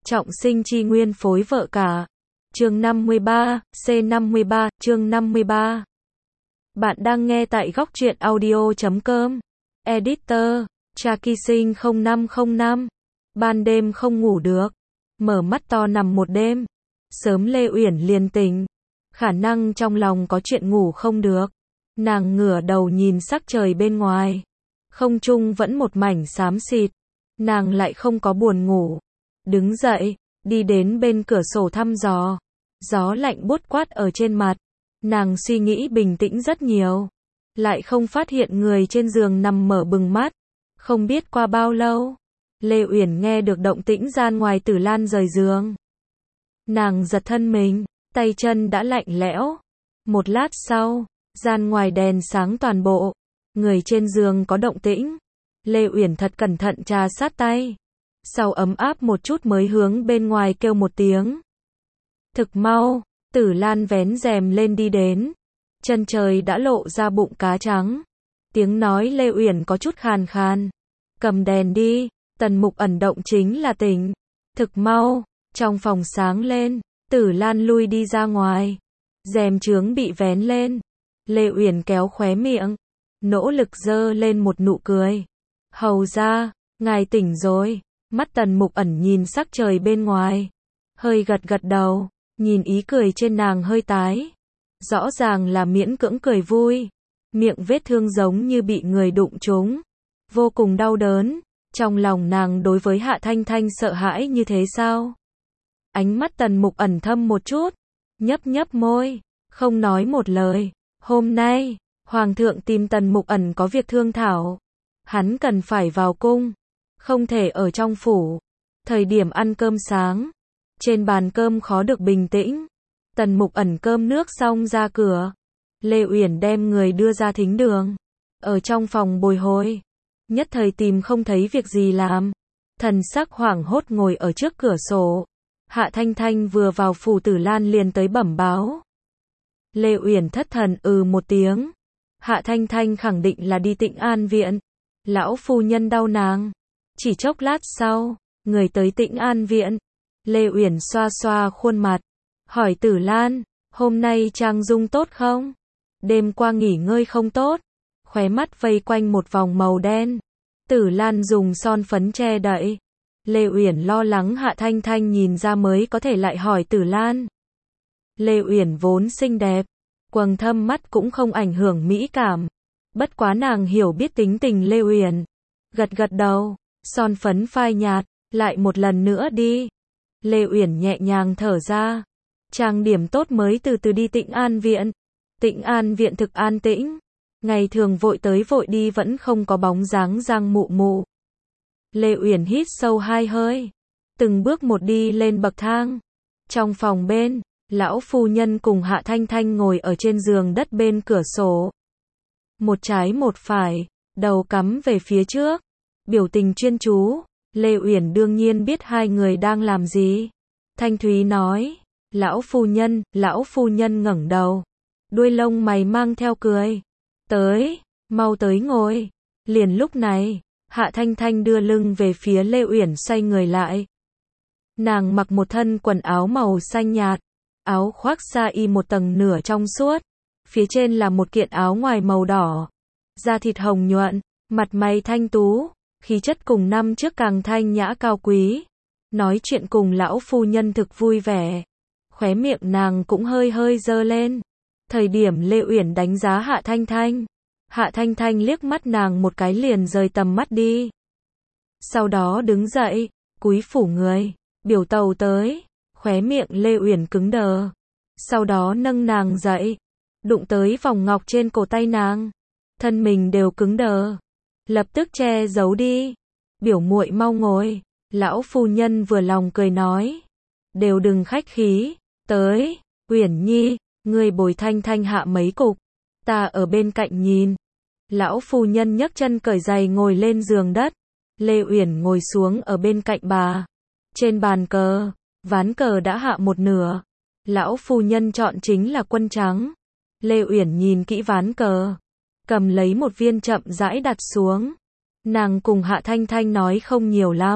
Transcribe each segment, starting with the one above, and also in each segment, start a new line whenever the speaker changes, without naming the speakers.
Trọng sinh chi nguyên phối vợ cả. Chương 53, C53, chương 53. Bạn đang nghe tại góc truyện audio.com. Editor, Traki Sinh 0505. Ban đêm không ngủ được. Mở mắt to nằm một đêm. Sớm Lê Uyển liền tỉnh. Khả năng trong lòng có chuyện ngủ không được. Nàng ngửa đầu nhìn sắc trời bên ngoài. Không trung vẫn một mảnh xám xịt. Nàng lại không có buồn ngủ. Đứng dậy, đi đến bên cửa sổ thăm gió. Gió lạnh buốt quát ở trên mặt. Nàng suy nghĩ bình tĩnh rất nhiều. Lại không phát hiện người trên giường nằm mở bừng mắt. Không biết qua bao lâu, Lê Uyển nghe được động tĩnh gian ngoài Tử Lan rời giường. Nàng giật thân mình, tay chân đã lạnh lẽo. Một lát sau, gian ngoài đèn sáng toàn bộ. Người trên giường có động tĩnh. Lê Uyển thật cẩn thận trà sát tay. Sau ấm áp một chút mới hướng bên ngoài kêu một tiếng. Thực mau, Tử Lan vén rèm lên đi đến. Chân trời đã lộ ra bụng cá trắng. Tiếng nói Lê Uyển có chút khàn khàn. Cầm đèn đi, Tần Mục Ẩn động chính là tỉnh. Thực mau, trong phòng sáng lên, Tử Lan lui đi ra ngoài. Rèm chướng bị vén lên. Lê Uyển kéo khóe miệng, nỗ lực giơ lên một nụ cười. Hầu ra, ngài tỉnh rồi. Mắt Tần Mục Ẩn nhìn sắc trời bên ngoài. Hơi gật gật đầu, nhìn ý cười trên nàng hơi tái. Rõ ràng là miễn cưỡng cười vui. Miệng vết thương giống như bị người đụng trúng. Vô cùng đau đớn. Trong lòng nàng đối với Hạ Thanh Thanh sợ hãi như thế sao? Ánh mắt Tần Mục Ẩn thâm một chút. Nhấp nhấp môi. Không nói một lời. Hôm nay, Hoàng thượng tìm Tần Mục Ẩn có việc thương thảo. Hắn cần phải vào cung. Không thể ở trong phủ. Thời điểm ăn cơm sáng. Trên bàn cơm khó được bình tĩnh. Tần Mục Ẩn cơm nước xong ra cửa. Lê Uyển đem người đưa ra thính đường. Ở trong phòng bồi hồi. Nhất thời tìm không thấy việc gì làm. Thần sắc hoảng hốt ngồi ở trước cửa sổ. Hạ Thanh Thanh vừa vào phủ Tử Lan liền tới bẩm báo. Lê Uyển thất thần một tiếng. Hạ Thanh Thanh khẳng định là đi Tịnh An viện. Lão phu nhân đau nàng. Chỉ chốc lát sau, người tới Tịnh An viện. Lê Uyển xoa xoa khuôn mặt. Hỏi Tử Lan, hôm nay trang dung tốt không? Đêm qua nghỉ ngơi không tốt. Khóe mắt vây quanh một vòng màu đen. Tử Lan dùng son phấn che đậy. Lê Uyển lo lắng Hạ Thanh Thanh nhìn ra mới có thể lại hỏi Tử Lan. Lê Uyển vốn xinh đẹp. Quầng thâm mắt cũng không ảnh hưởng mỹ cảm. Bất quá nàng hiểu biết tính tình Lê Uyển. Gật gật đầu, son phấn phai nhạt, lại một lần nữa đi. Lê Uyển nhẹ nhàng thở ra. Trang điểm tốt mới từ từ đi Tịnh An viện. Tịnh An viện thực an tĩnh. Ngày thường vội tới vội đi vẫn không có bóng dáng Giang Mụ Mụ. Lê Uyển hít sâu hai hơi. Từng bước một đi lên bậc thang. Trong phòng bên, lão phu nhân cùng Hạ Thanh Thanh ngồi ở trên giường đất bên cửa sổ. Một trái một phải, đầu cắm về phía trước. Biểu tình chuyên chú. Lê Uyển đương nhiên biết hai người đang làm gì. Thanh Thúy nói. Lão phu nhân ngẩng đầu. Đuôi lông mày mang theo cười. Tới, mau tới ngồi. Liền lúc này, Hạ Thanh Thanh đưa lưng về phía Lê Uyển xoay người lại. Nàng mặc một thân quần áo màu xanh nhạt. Áo khoác sa y một tầng nửa trong suốt. Phía trên là một kiện áo ngoài màu đỏ. Da thịt hồng nhuận, mặt mày thanh tú. Khí chất cùng năm trước càng thanh nhã cao quý. Nói chuyện cùng lão phu nhân thực vui vẻ. Khóe miệng nàng cũng hơi hơi dơ lên. Thời điểm Lê Uyển đánh giá Hạ Thanh Thanh. Hạ Thanh Thanh liếc mắt nàng một cái liền rời tầm mắt đi. Sau đó đứng dậy, cúi phủ người. Biểu tàu tới. Khóe miệng Lê Uyển cứng đờ. Sau đó nâng nàng dậy. Đụng tới vòng ngọc trên cổ tay nàng. Thân mình đều cứng đờ. Lập tức che giấu đi. Biểu muội mau ngồi. Lão phu nhân vừa lòng cười nói. Đều đừng khách khí. Tới, Uyển Nhi, ngươi bồi Thanh Thanh hạ mấy cục. Ta ở bên cạnh nhìn. Lão phu nhân nhấc chân cởi giày ngồi lên giường đất. Lê Uyển ngồi xuống ở bên cạnh bà. Trên bàn cờ, ván cờ đã hạ một nửa. Lão phu nhân chọn chính là quân trắng. Lê Uyển nhìn kỹ ván cờ. Cầm lấy một viên chậm rãi đặt xuống. Nàng cùng Hạ Thanh Thanh nói không nhiều lắm.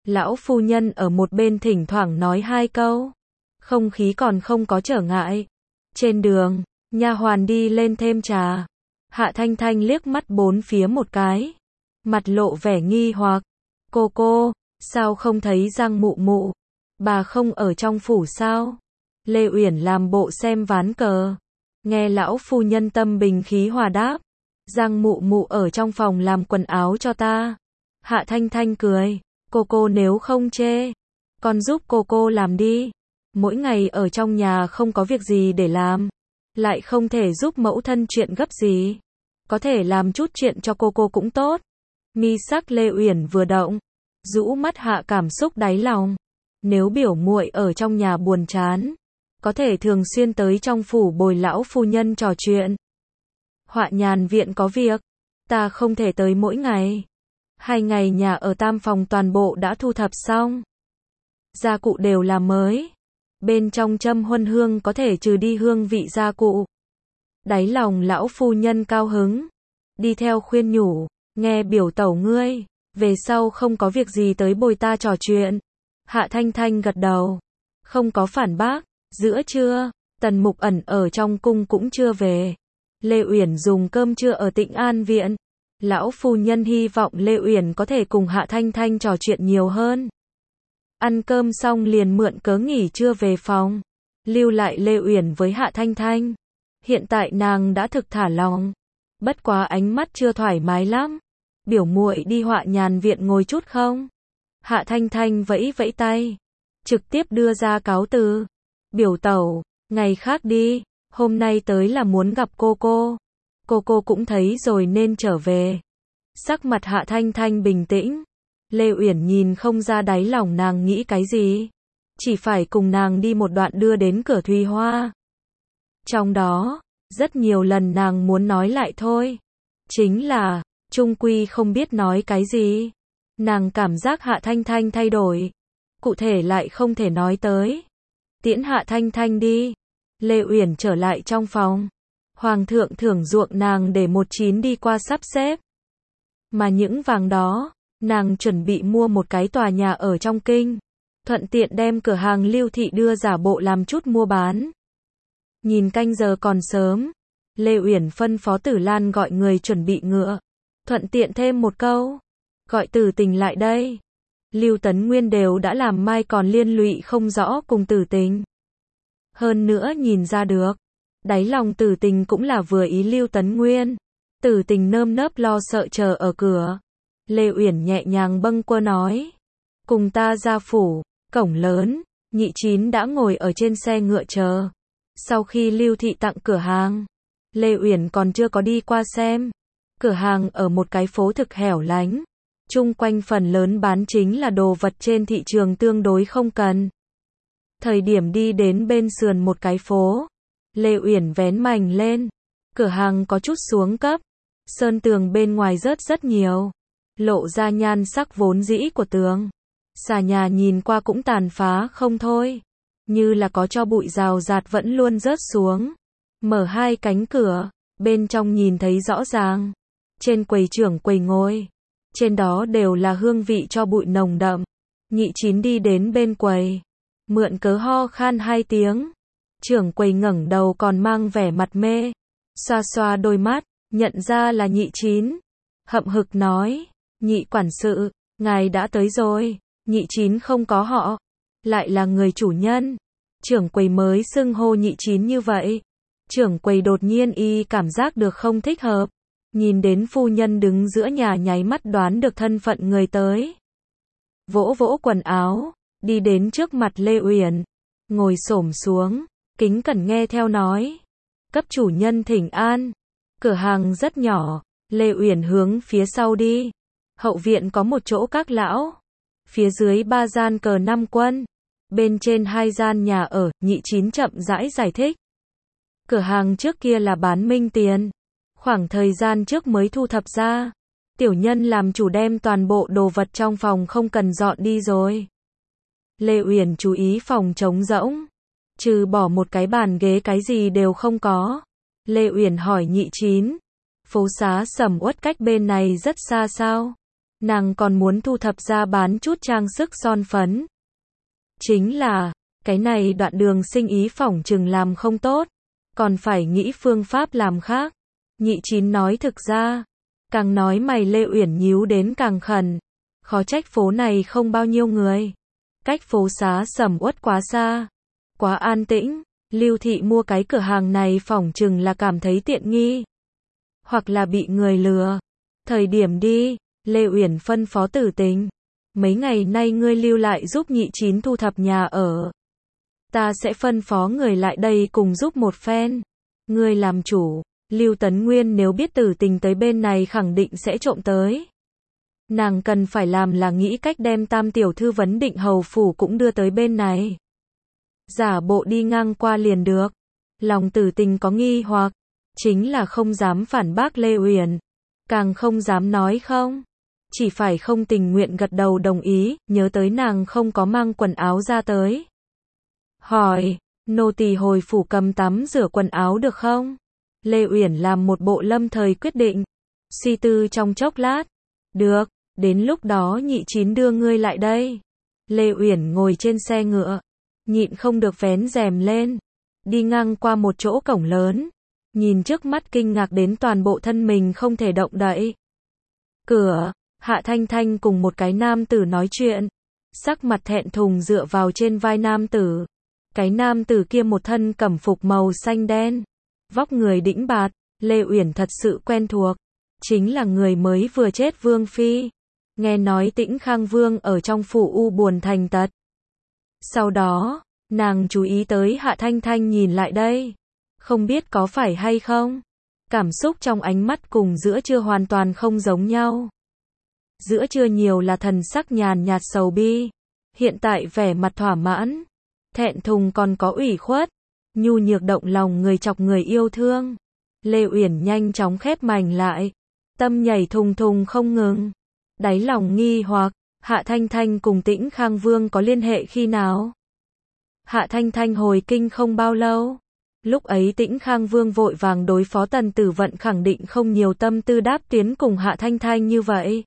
Lão phu nhân ở một bên thỉnh thoảng nói hai câu. Không khí còn không có trở ngại. Trên đường, nha hoàn đi lên thêm trà. Hạ Thanh Thanh liếc mắt bốn phía một cái. Mặt lộ vẻ nghi hoặc. Cô, sao không thấy Giang mụ mụ? Bà không ở trong phủ sao? Lê Uyển làm bộ xem ván cờ. Nghe lão phu nhân tâm bình khí hòa đáp. Giang mụ mụ ở trong phòng làm quần áo cho ta. Hạ Thanh Thanh cười. Cô nếu không chê, con giúp cô làm đi. Mỗi ngày ở trong nhà không có việc gì để làm, lại không thể giúp mẫu thân chuyện gấp gì. Có thể làm chút chuyện cho cô cũng tốt. Mi sắc Lê Uyển vừa động, rũ mắt hạ cảm xúc đáy lòng. Nếu biểu muội ở trong nhà buồn chán, có thể thường xuyên tới trong phủ bồi lão phu nhân trò chuyện. Họa nhàn viện có việc, ta không thể tới mỗi ngày. 2 ngày nhà ở tam phòng toàn bộ đã thu thập xong. Gia cụ đều là mới. Bên trong châm huân hương có thể trừ đi hương vị gia cụ. Đáy lòng lão phu nhân cao hứng. Đi theo khuyên nhủ. Nghe biểu tẩu ngươi. Về sau không có việc gì tới bồi ta trò chuyện. Hạ Thanh Thanh gật đầu. Không có phản bác. Giữa trưa, Tần Mục Ẩn ở trong cung cũng chưa về. Lê Uyển dùng cơm trưa ở Tịnh An viện. Lão phu nhân hy vọng Lê Uyển có thể cùng Hạ Thanh Thanh trò chuyện nhiều hơn. Ăn cơm xong liền mượn cớ nghỉ trưa về phòng. Lưu lại Lê Uyển với Hạ Thanh Thanh. Hiện tại nàng đã thực thả lòng. Bất quá ánh mắt chưa thoải mái lắm. Biểu muội đi Họa nhàn viện ngồi chút không? Hạ Thanh Thanh vẫy vẫy tay. Trực tiếp đưa ra cáo từ. Biểu tẩu, ngày khác đi. Hôm nay tới là muốn gặp cô. Cô cũng thấy rồi nên trở về. Sắc mặt Hạ Thanh Thanh bình tĩnh. Lê Uyển nhìn không ra đáy lòng nàng nghĩ cái gì. Chỉ phải cùng nàng đi một đoạn đưa đến cửa Thùy Hoa. Trong đó, rất nhiều lần nàng muốn nói lại thôi. Chính là, chung quy không biết nói cái gì. Nàng cảm giác Hạ Thanh Thanh thay đổi. Cụ thể lại không thể nói tới. Tiễn Hạ Thanh Thanh đi. Lê Uyển trở lại trong phòng. Hoàng thượng thưởng ruộng nàng để 19 đi qua sắp xếp. Mà những vàng đó, nàng chuẩn bị mua một cái tòa nhà ở trong kinh. Thuận tiện đem cửa hàng Lưu Thị đưa giả bộ làm chút mua bán. Nhìn canh giờ còn sớm. Lê Uyển phân phó Tử Lan gọi người chuẩn bị ngựa. Thuận tiện thêm một câu. Gọi Tử Tình lại đây. Lưu Tấn Nguyên đều đã làm mai còn liên lụy không rõ cùng Tử Tình. Hơn nữa nhìn ra được. Đáy lòng Tử Tình cũng là vừa ý Lưu Tấn Nguyên. Tử Tình nơm nớp lo sợ chờ ở cửa. Lê Uyển nhẹ nhàng bâng quơ nói. Cùng ta ra phủ, cổng lớn, Nhị Chín đã ngồi ở trên xe ngựa chờ. Sau khi Lưu Thị tặng cửa hàng, Lê Uyển còn chưa có đi qua xem. Cửa hàng ở một cái phố thực hẻo lánh. Chung quanh phần lớn bán chính là đồ vật trên thị trường tương đối không cần. Thời điểm đi đến bên sườn một cái phố, Lê Uyển vén mành lên. Cửa hàng có chút xuống cấp. Sơn tường bên ngoài rớt rất nhiều. Lộ ra nhan sắc vốn dĩ của tường. Xà nhà nhìn qua cũng tàn phá không thôi. Như là có cho bụi rào rạt vẫn luôn rớt xuống. Mở hai cánh cửa. Bên trong nhìn thấy rõ ràng. Trên quầy trưởng quầy ngồi. Trên đó đều là hương vị cho bụi nồng đậm. Nhị Chín đi đến bên quầy. Mượn cớ ho khan 2 tiếng. Trưởng quầy ngẩng đầu còn mang vẻ mặt mê. Xoa xoa đôi mắt. Nhận ra là Nhị Chín. Hậm hực nói. Nhị quản sự, ngài đã tới rồi. Nhị Chín không có họ. Lại là người chủ nhân. Trưởng quầy mới xưng hô Nhị Chín như vậy. Trưởng quầy đột nhiên cảm giác được không thích hợp. Nhìn đến phu nhân đứng giữa nhà nháy mắt đoán được thân phận người tới. Vỗ vỗ quần áo. Đi đến trước mặt Lê Uyển. Ngồi xổm xuống. Kính cẩn nghe theo nói. Cấp chủ nhân thỉnh an. Cửa hàng rất nhỏ. Lê Uyển hướng phía sau đi. Hậu viện có một chỗ các lão. Phía dưới 3 gian cờ 5 quân. Bên trên 2 gian nhà ở. Nhị Chín chậm rãi giải thích. Cửa hàng trước kia là bán minh tiền. Khoảng thời gian trước mới thu thập ra. Tiểu nhân làm chủ đem toàn bộ đồ vật trong phòng không cần dọn đi rồi. Lê Uyển chú ý phòng trống rỗng. Trừ bỏ một cái bàn ghế cái gì đều không có. Lê Uyển hỏi Nhị Chín. Phố xá sầm uất cách bên này rất xa sao? Nàng còn muốn thu thập ra bán chút trang sức son phấn. Chính là, cái này đoạn đường sinh ý phỏng chừng làm không tốt, còn phải nghĩ phương pháp làm khác. Nhị Chín nói thực ra, càng nói mày Lê Uyển nhíu đến càng khẩn, khó trách phố này không bao nhiêu người. Cách phố xá sầm uất quá xa, quá an tĩnh, Lưu Thị mua cái cửa hàng này phỏng chừng là cảm thấy tiện nghi, hoặc là bị người lừa. Thời điểm đi, Lê Uyển phân phó Tử Tình, mấy ngày nay ngươi lưu lại giúp Nhị Chín thu thập nhà ở. Ta sẽ phân phó người lại đây cùng giúp một phen. Ngươi làm chủ. Lưu Tấn Nguyên nếu biết Tử Tình tới bên này khẳng định sẽ trộm tới. Nàng cần phải làm là nghĩ cách đem Tam tiểu thư vấn định hầu phủ cũng đưa tới bên này. Giả bộ đi ngang qua liền được. Lòng Tử Tình có nghi hoặc, chính là không dám phản bác Lê Uyển, càng không dám nói không. Chỉ phải không tình nguyện gật đầu đồng ý, nhớ tới nàng không có mang quần áo ra tới. Hỏi, nô tỳ hồi phủ cầm tắm rửa quần áo được không? Lê Uyển làm một bộ lâm thời quyết định. Suy tư trong chốc lát. Được, đến lúc đó Nhị Chín đưa ngươi lại đây. Lê Uyển ngồi trên xe ngựa, nhịn không được vén rèm lên, đi ngang qua một chỗ cổng lớn, nhìn trước mắt kinh ngạc đến toàn bộ thân mình không thể động đậy. Cửa, Hạ Thanh Thanh cùng một cái nam tử nói chuyện, sắc mặt thẹn thùng dựa vào trên vai nam tử. Cái nam tử kia một thân cẩm phục màu xanh đen, vóc người đĩnh bạt, Lê Uyển thật sự quen thuộc, chính là người mới vừa chết Vương Phi. Nghe nói Tĩnh Khang Vương ở trong phủ u buồn thành tật. Sau đó, nàng chú ý tới Hạ Thanh Thanh nhìn lại đây, không biết có phải hay không, cảm xúc trong ánh mắt cùng giữa trưa hoàn toàn không giống nhau. Giữa trưa nhiều là thần sắc nhàn nhạt sầu bi, hiện tại vẻ mặt thỏa mãn, thẹn thùng còn có ủy khuất, nhu nhược động lòng người chọc người yêu thương. Lê Uyển nhanh chóng khép mành lại, tâm nhảy thùng thùng không ngừng, đáy lòng nghi hoặc, Hạ Thanh Thanh cùng Tĩnh Khang Vương có liên hệ khi nào? Hạ Thanh Thanh hồi kinh không bao lâu, lúc ấy Tĩnh Khang Vương vội vàng đối phó Tần Tử Vận khẳng định không nhiều tâm tư đáp tiến cùng Hạ Thanh Thanh như vậy.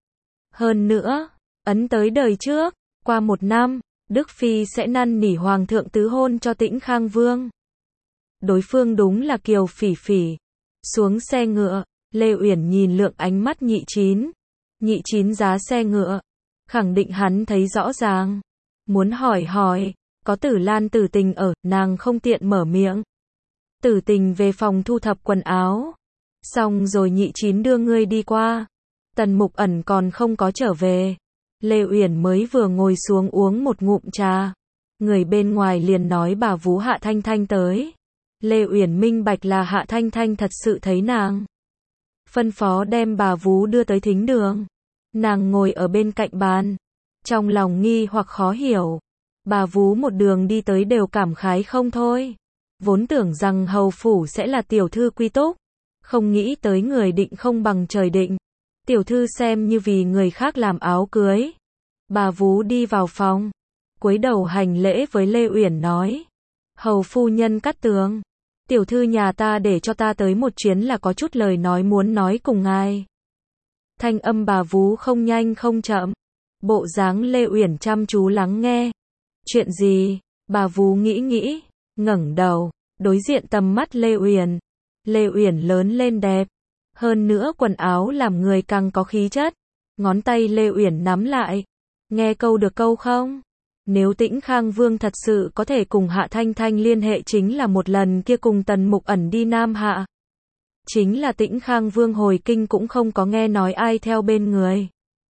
Hơn nữa, ấn tới đời trước, qua 1 năm, Đức Phi sẽ năn nỉ Hoàng thượng tứ hôn cho Tĩnh Khang Vương. Đối phương đúng là Kiều Phỉ Phỉ. Xuống xe ngựa, Lê Uyển nhìn lượng ánh mắt Nhị Chín. Nhị Chín giá xe ngựa, khẳng định hắn thấy rõ ràng. Muốn hỏi, có Tử Lan Tử Tình ở, nàng không tiện mở miệng. Tử Tình về phòng thu thập quần áo. Xong rồi Nhị Chín đưa ngươi đi qua. Tần Mục Ẩn còn không có trở về. Lê Uyển mới vừa ngồi xuống uống một ngụm trà. Người bên ngoài liền nói bà vú Hạ Thanh Thanh tới. Lê Uyển minh bạch là Hạ Thanh Thanh thật sự thấy nàng. Phân phó đem bà vú đưa tới thính đường. Nàng ngồi ở bên cạnh bàn, trong lòng nghi hoặc khó hiểu. Bà vú một đường đi tới đều cảm khái không thôi. Vốn tưởng rằng hầu phủ sẽ là tiểu thư quý túc, không nghĩ tới người định không bằng trời định. Tiểu thư xem như vì người khác làm áo cưới. Bà vú đi vào phòng, cúi đầu hành lễ với Lê Uyển nói: "Hầu phu nhân Cát Tường, tiểu thư nhà ta để cho ta tới một chuyến là có chút lời nói muốn nói cùng ngài." Thanh âm bà vú không nhanh không chậm, bộ dáng Lê Uyển chăm chú lắng nghe. "Chuyện gì?" Bà vú nghĩ, ngẩng đầu, đối diện tầm mắt Lê Uyển. Lê Uyển lớn lên đẹp, hơn nữa quần áo làm người càng có khí chất. Ngón tay Lê Uyển nắm lại. "Nghe câu được câu không? Nếu Tĩnh Khang Vương thật sự có thể cùng Hạ Thanh Thanh liên hệ chính là một lần kia cùng Tần Mục Ẩn đi Nam Hạ. Chính là Tĩnh Khang Vương hồi kinh cũng không có nghe nói ai theo bên người.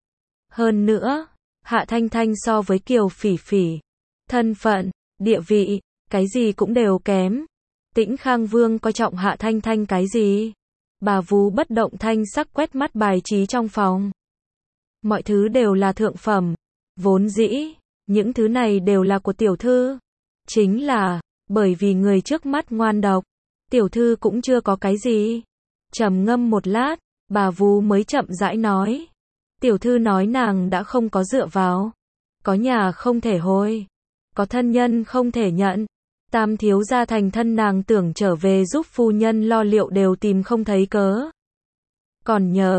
Hơn nữa, Hạ Thanh Thanh so với Kiều Phỉ Phỉ, thân phận, địa vị, cái gì cũng đều kém. Tĩnh Khang Vương coi trọng Hạ Thanh Thanh cái gì?" Bà vú bất động thanh sắc quét mắt bài trí trong phòng. Mọi thứ đều là thượng phẩm. Vốn dĩ, những thứ này đều là của tiểu thư. Chính là, bởi vì người trước mắt ngoan độc, tiểu thư cũng chưa có cái gì. Trầm ngâm một lát, bà vú mới chậm rãi nói. Tiểu thư nói nàng đã không có dựa vào. Có nhà không thể hồi. Có thân nhân không thể nhận. Tam thiếu gia thành thân nàng tưởng trở về giúp phu nhân lo liệu đều tìm không thấy cớ. Còn nhờ,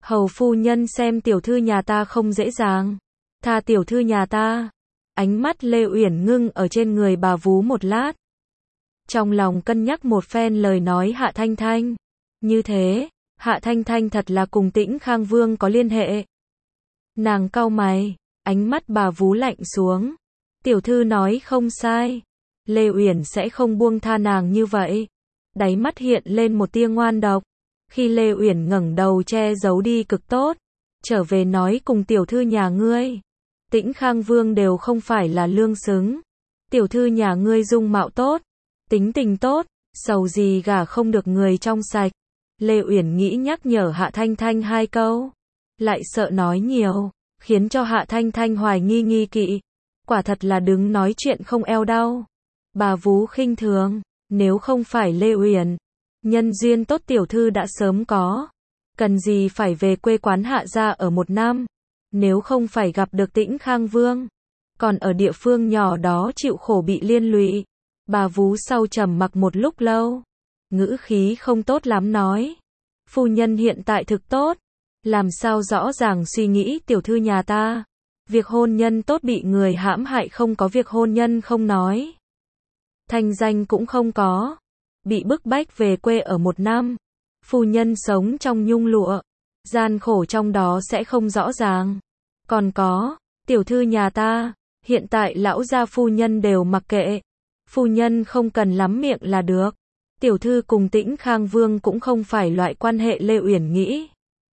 Hầu phu nhân xem tiểu thư nhà ta không dễ dàng. Tha tiểu thư nhà ta. Ánh mắt Lê Uyển ngưng ở trên người bà vú một lát. Trong lòng cân nhắc một phen lời nói Hạ Thanh Thanh. Như thế, Hạ Thanh Thanh thật là cùng Tĩnh Khang Vương có liên hệ. Nàng cau mày, ánh mắt bà vú lạnh xuống. Tiểu thư nói không sai. Lê Uyển sẽ không buông tha nàng như vậy. Đáy mắt hiện lên một tia ngoan độc. Khi Lê Uyển ngẩng đầu che giấu đi cực tốt, trở về nói cùng tiểu thư nhà ngươi. Tĩnh Khang Vương đều không phải là lương xứng. Tiểu thư nhà ngươi dung mạo tốt, tính tình tốt, sầu gì gả không được người trong sạch. Lê Uyển nghĩ nhắc nhở Hạ Thanh Thanh hai câu, lại sợ nói nhiều, khiến cho Hạ Thanh Thanh hoài nghi kỵ. Quả thật là đứng nói chuyện không eo đau. Bà vú khinh thường, nếu không phải Lê Uyển, nhân duyên tốt tiểu thư đã sớm có. Cần gì phải về quê quán Hạ gia ở một năm, nếu không phải gặp được Tĩnh Khang Vương, còn ở địa phương nhỏ đó chịu khổ bị liên lụy. Bà vú sau trầm mặc một lúc lâu, ngữ khí không tốt lắm nói. Phu nhân hiện tại thực tốt, làm sao rõ ràng suy nghĩ tiểu thư nhà ta. Việc hôn nhân tốt bị người hãm hại không có, việc hôn nhân không nói. Thanh danh cũng không có. Bị bức bách về quê ở một năm. Phu nhân sống trong nhung lụa. Gian khổ trong đó sẽ không rõ ràng. Còn có, tiểu thư nhà ta, hiện tại lão gia phu nhân đều mặc kệ. Phu nhân không cần lắm miệng là được. Tiểu thư cùng Tĩnh Khang Vương cũng không phải loại quan hệ Lê Uyển nghĩ.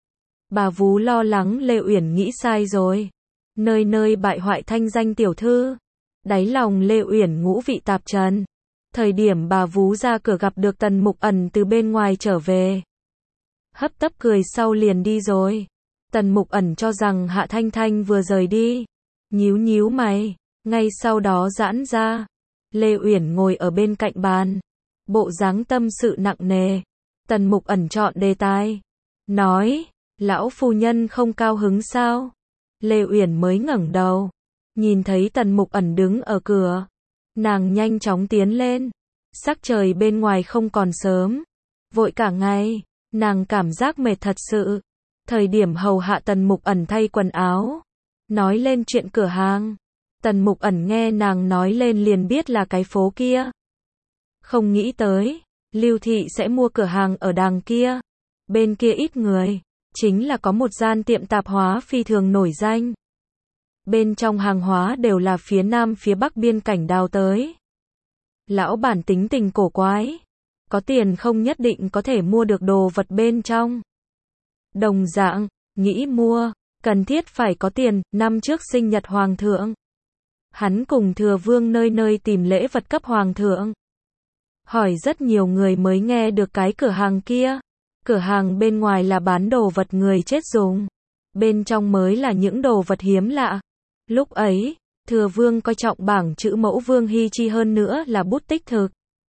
Bà vú lo lắng Lê Uyển nghĩ sai rồi. Nơi nơi bại hoại thanh danh tiểu thư. Đáy lòng Lê Uyển ngũ vị tạp trần. Thời điểm bà vú ra cửa gặp được Tần Mục Ẩn từ bên ngoài trở về. Hấp tấp cười sau liền đi rồi. Tần Mục Ẩn cho rằng Hạ Thanh Thanh vừa rời đi. Nhíu mày, ngay sau đó giãn ra. Lê Uyển ngồi ở bên cạnh bàn. Bộ dáng tâm sự nặng nề. Tần Mục Ẩn chọn đề tài. Nói, lão phu nhân không cao hứng sao? Lê Uyển mới ngẩng đầu. Nhìn thấy Tần Mục Ẩn đứng ở cửa. Nàng nhanh chóng tiến lên. Sắc trời bên ngoài không còn sớm. Vội cả ngày. Nàng cảm giác mệt thật sự. Thời điểm hầu hạ Tần Mục Ẩn thay quần áo. Nói lên chuyện cửa hàng. Tần Mục Ẩn nghe nàng nói lên liền biết là cái phố kia. Không nghĩ tới, Lưu Thị sẽ mua cửa hàng ở đằng kia. Bên kia ít người. Chính là có một gian tiệm tạp hóa phi thường nổi danh. Bên trong hàng hóa đều là phía nam phía bắc biên cảnh đào tới. Lão bản tính tình cổ quái. Có tiền không nhất định có thể mua được đồ vật bên trong. Đồng dạng, nghĩ mua, cần thiết phải có tiền. Năm trước sinh nhật hoàng thượng, hắn cùng Thừa Vương nơi nơi tìm lễ vật cấp hoàng thượng. Hỏi rất nhiều người mới nghe được cái cửa hàng kia. Cửa hàng bên ngoài là bán đồ vật người chết dùng. Bên trong mới là những đồ vật hiếm lạ. Lúc ấy, Thừa Vương coi trọng bảng chữ mẫu Vương Hy Chi hơn nữa là bút tích thực.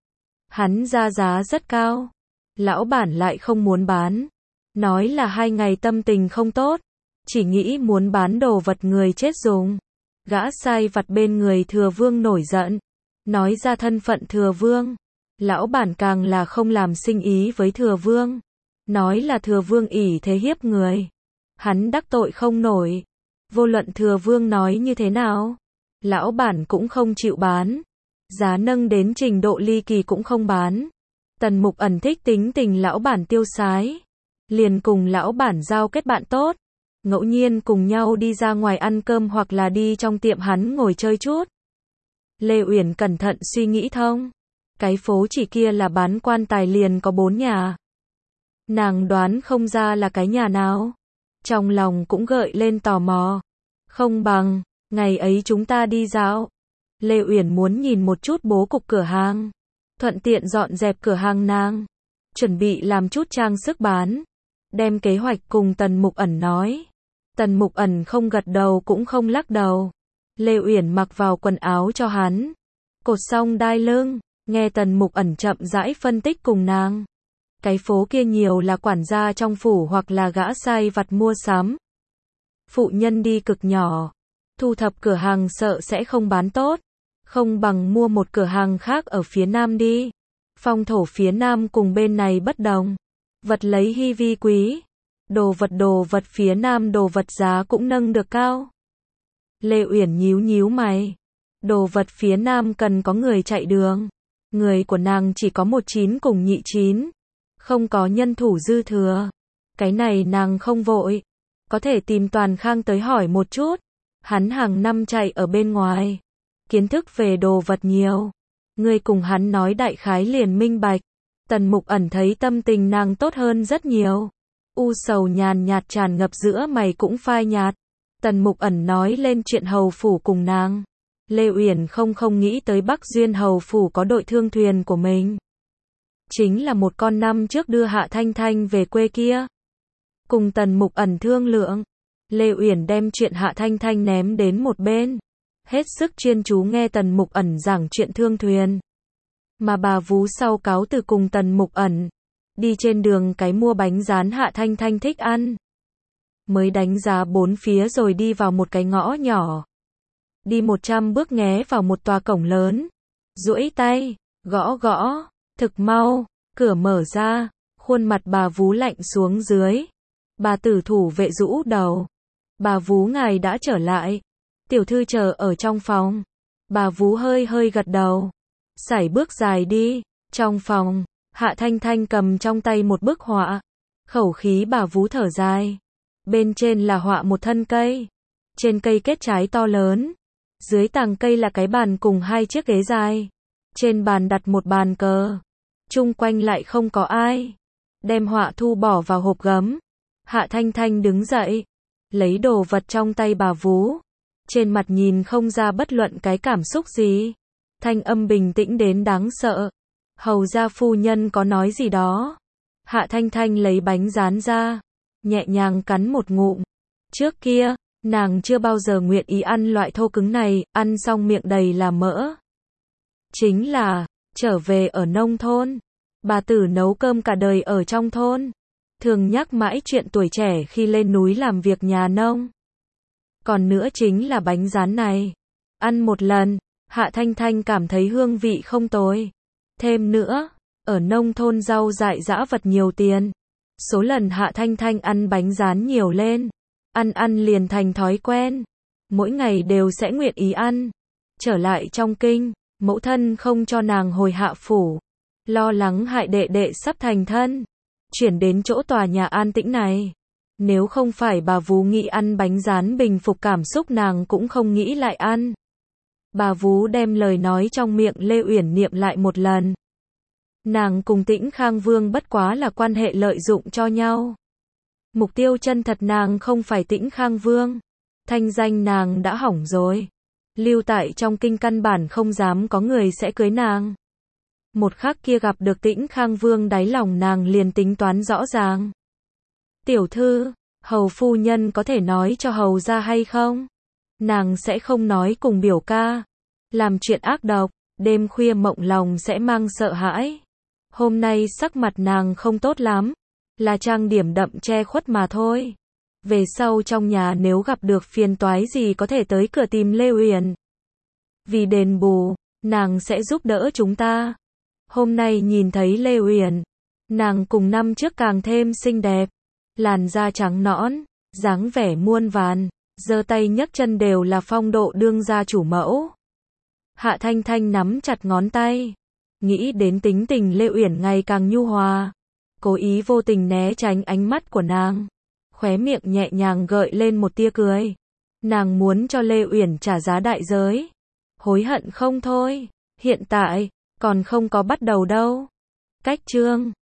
Hắn ra giá rất cao. Lão bản lại không muốn bán. Nói là 2 ngày tâm tình không tốt. Chỉ nghĩ muốn bán đồ vật người chết dùng. Gã sai vặt bên người Thừa Vương nổi giận. Nói ra thân phận Thừa Vương. Lão bản càng là không làm sinh ý với Thừa Vương. Nói là Thừa Vương ỷ thế hiếp người. Hắn đắc tội không nổi. Vô luận Thừa Vương nói như thế nào, lão bản cũng không chịu bán. Giá nâng đến trình độ ly kỳ cũng không bán. Tần Mục Ẩn thích tính tình lão bản tiêu sái. Liền cùng lão bản giao kết bạn tốt. Ngẫu nhiên cùng nhau đi ra ngoài ăn cơm hoặc là đi trong tiệm hắn ngồi chơi chút. Lê Uyển cẩn thận suy nghĩ thông. Cái phố chỉ kia là bán quan tài liền có 4 nhà. Nàng đoán không ra là cái nhà nào. Trong lòng cũng gợi lên tò mò. Không bằng, ngày ấy chúng ta đi dạo. Lê Uyển muốn nhìn một chút bố cục cửa hàng. Thuận tiện dọn dẹp cửa hàng nàng. Chuẩn bị làm chút trang sức bán. Đem kế hoạch cùng Tần Mục Ẩn nói. Tần Mục Ẩn không gật đầu cũng không lắc đầu. Lê Uyển mặc vào quần áo cho hắn. Cột xong đai lưng. Nghe Tần Mục Ẩn chậm rãi phân tích cùng nàng. Cái phố kia nhiều là quản gia trong phủ hoặc là gã sai vặt mua sắm. Phụ nhân đi cực nhỏ. Thu thập cửa hàng sợ sẽ không bán tốt. Không bằng mua một cửa hàng khác ở phía nam đi. Phong thổ phía nam cùng bên này bất đồng. Vật lấy hy vi quý. Đồ vật phía Nam đồ vật giá cũng nâng được cao. Lê Uyển nhíu nhíu mày. Đồ vật phía Nam cần có người chạy đường. Người của nàng chỉ có 19 cùng nhị 9. Không có nhân thủ dư thừa. Cái này nàng không vội. Có thể tìm Toàn Khang tới hỏi một chút. Hắn hàng năm chạy ở bên ngoài. Kiến thức về đồ vật nhiều. Ngươi cùng hắn nói đại khái liền minh bạch. Tần Mục Ẩn thấy tâm tình nàng tốt hơn rất nhiều. U sầu nhàn nhạt tràn ngập giữa mày cũng phai nhạt. Tần Mục Ẩn nói lên chuyện hầu phủ cùng nàng. Lê Uyển không nghĩ tới Bắc Duyên hầu phủ có đội thương thuyền của mình. Chính là một con năm trước đưa Hạ Thanh Thanh về quê kia. Cùng Tần Mục Ẩn thương lượng. Lê Uyển đem chuyện Hạ Thanh Thanh ném đến một bên. Hết sức chuyên chú nghe Tần Mục Ẩn giảng chuyện thương thuyền. Mà bà vú sau cáo từ cùng Tần Mục Ẩn. Đi trên đường cái mua bánh rán Hạ Thanh Thanh thích ăn. Mới đánh giá bốn phía rồi đi vào một cái ngõ nhỏ. Đi 100 bước nghé vào một tòa cổng lớn. Duỗi tay, gõ gõ, thực mau, cửa mở ra, khuôn mặt bà vú lạnh xuống dưới. Bà tử thủ vệ rũ đầu. Bà vú ngài đã trở lại. Tiểu thư chờ ở trong phòng. Bà vú hơi gật đầu. Sải bước dài đi. Trong phòng, Hạ Thanh Thanh cầm trong tay một bức họa. Khẩu khí bà vú thở dài. Bên trên là họa một thân cây. Trên cây kết trái to lớn. Dưới tàng cây là cái bàn cùng 2 chiếc ghế dài. Trên bàn đặt một bàn cờ. Chung quanh lại không có ai. Đem họa thu bỏ vào hộp gấm. Hạ Thanh Thanh đứng dậy. Lấy đồ vật trong tay bà vú. Trên mặt nhìn không ra bất luận cái cảm xúc gì. Thanh âm bình tĩnh đến đáng sợ. Hầu gia phu nhân có nói gì đó. Hạ Thanh Thanh lấy bánh rán ra. Nhẹ nhàng cắn một ngụm. Trước kia, nàng chưa bao giờ nguyện ý ăn loại thô cứng này, ăn xong miệng đầy là mỡ. Chính là, trở về ở nông thôn. Bà tử nấu cơm cả đời ở trong thôn. Thường nhắc mãi chuyện tuổi trẻ khi lên núi làm việc nhà nông. Còn nữa chính là bánh rán này. Ăn một lần, Hạ Thanh Thanh cảm thấy hương vị không tồi. Thêm nữa, ở nông thôn rau dại dã vật nhiều tiền. Số lần Hạ Thanh Thanh ăn bánh rán nhiều lên. Ăn liền thành thói quen. Mỗi ngày đều sẽ nguyện ý ăn. Trở lại trong kinh, mẫu thân không cho nàng hồi hạ phủ. Lo lắng hại đệ đệ sắp thành thân. Chuyển đến chỗ tòa nhà an tĩnh này. Nếu không phải bà vú nghĩ ăn bánh rán bình phục cảm xúc nàng cũng không nghĩ lại ăn. Bà vú đem lời nói trong miệng Lê Uyển niệm lại một lần. Nàng cùng Tĩnh Khang Vương bất quá là quan hệ lợi dụng cho nhau. Mục tiêu chân thật nàng không phải Tĩnh Khang Vương. Thanh danh nàng đã hỏng rồi. Lưu tại trong kinh căn bản không dám có người sẽ cưới nàng. Một khắc kia gặp được Tĩnh Khang Vương đáy lòng nàng liền tính toán rõ ràng. Tiểu thư, hầu phu nhân có thể nói cho hầu ra hay không? Nàng sẽ không nói cùng biểu ca. Làm chuyện ác độc, đêm khuya mộng lòng sẽ mang sợ hãi. Hôm nay sắc mặt nàng không tốt lắm. Là trang điểm đậm che khuất mà thôi. Về sau trong nhà nếu gặp được phiền toái gì có thể tới cửa tìm Lê Uyển. Vì đền bù, nàng sẽ giúp đỡ chúng ta. Hôm nay nhìn thấy Lê Uyển, nàng cùng năm trước càng thêm xinh đẹp. Làn da trắng nõn, dáng vẻ muôn vàn, giơ tay nhấc chân đều là phong độ đương gia chủ mẫu. Hạ Thanh Thanh nắm chặt ngón tay, nghĩ đến tính tình Lê Uyển ngày càng nhu hòa, cố ý vô tình né tránh ánh mắt của nàng, khóe miệng nhẹ nhàng gợi lên một tia cười. Nàng muốn cho Lê Uyển trả giá đại giới, hối hận không thôi. Hiện tại còn không có bắt đầu đâu. Cách chương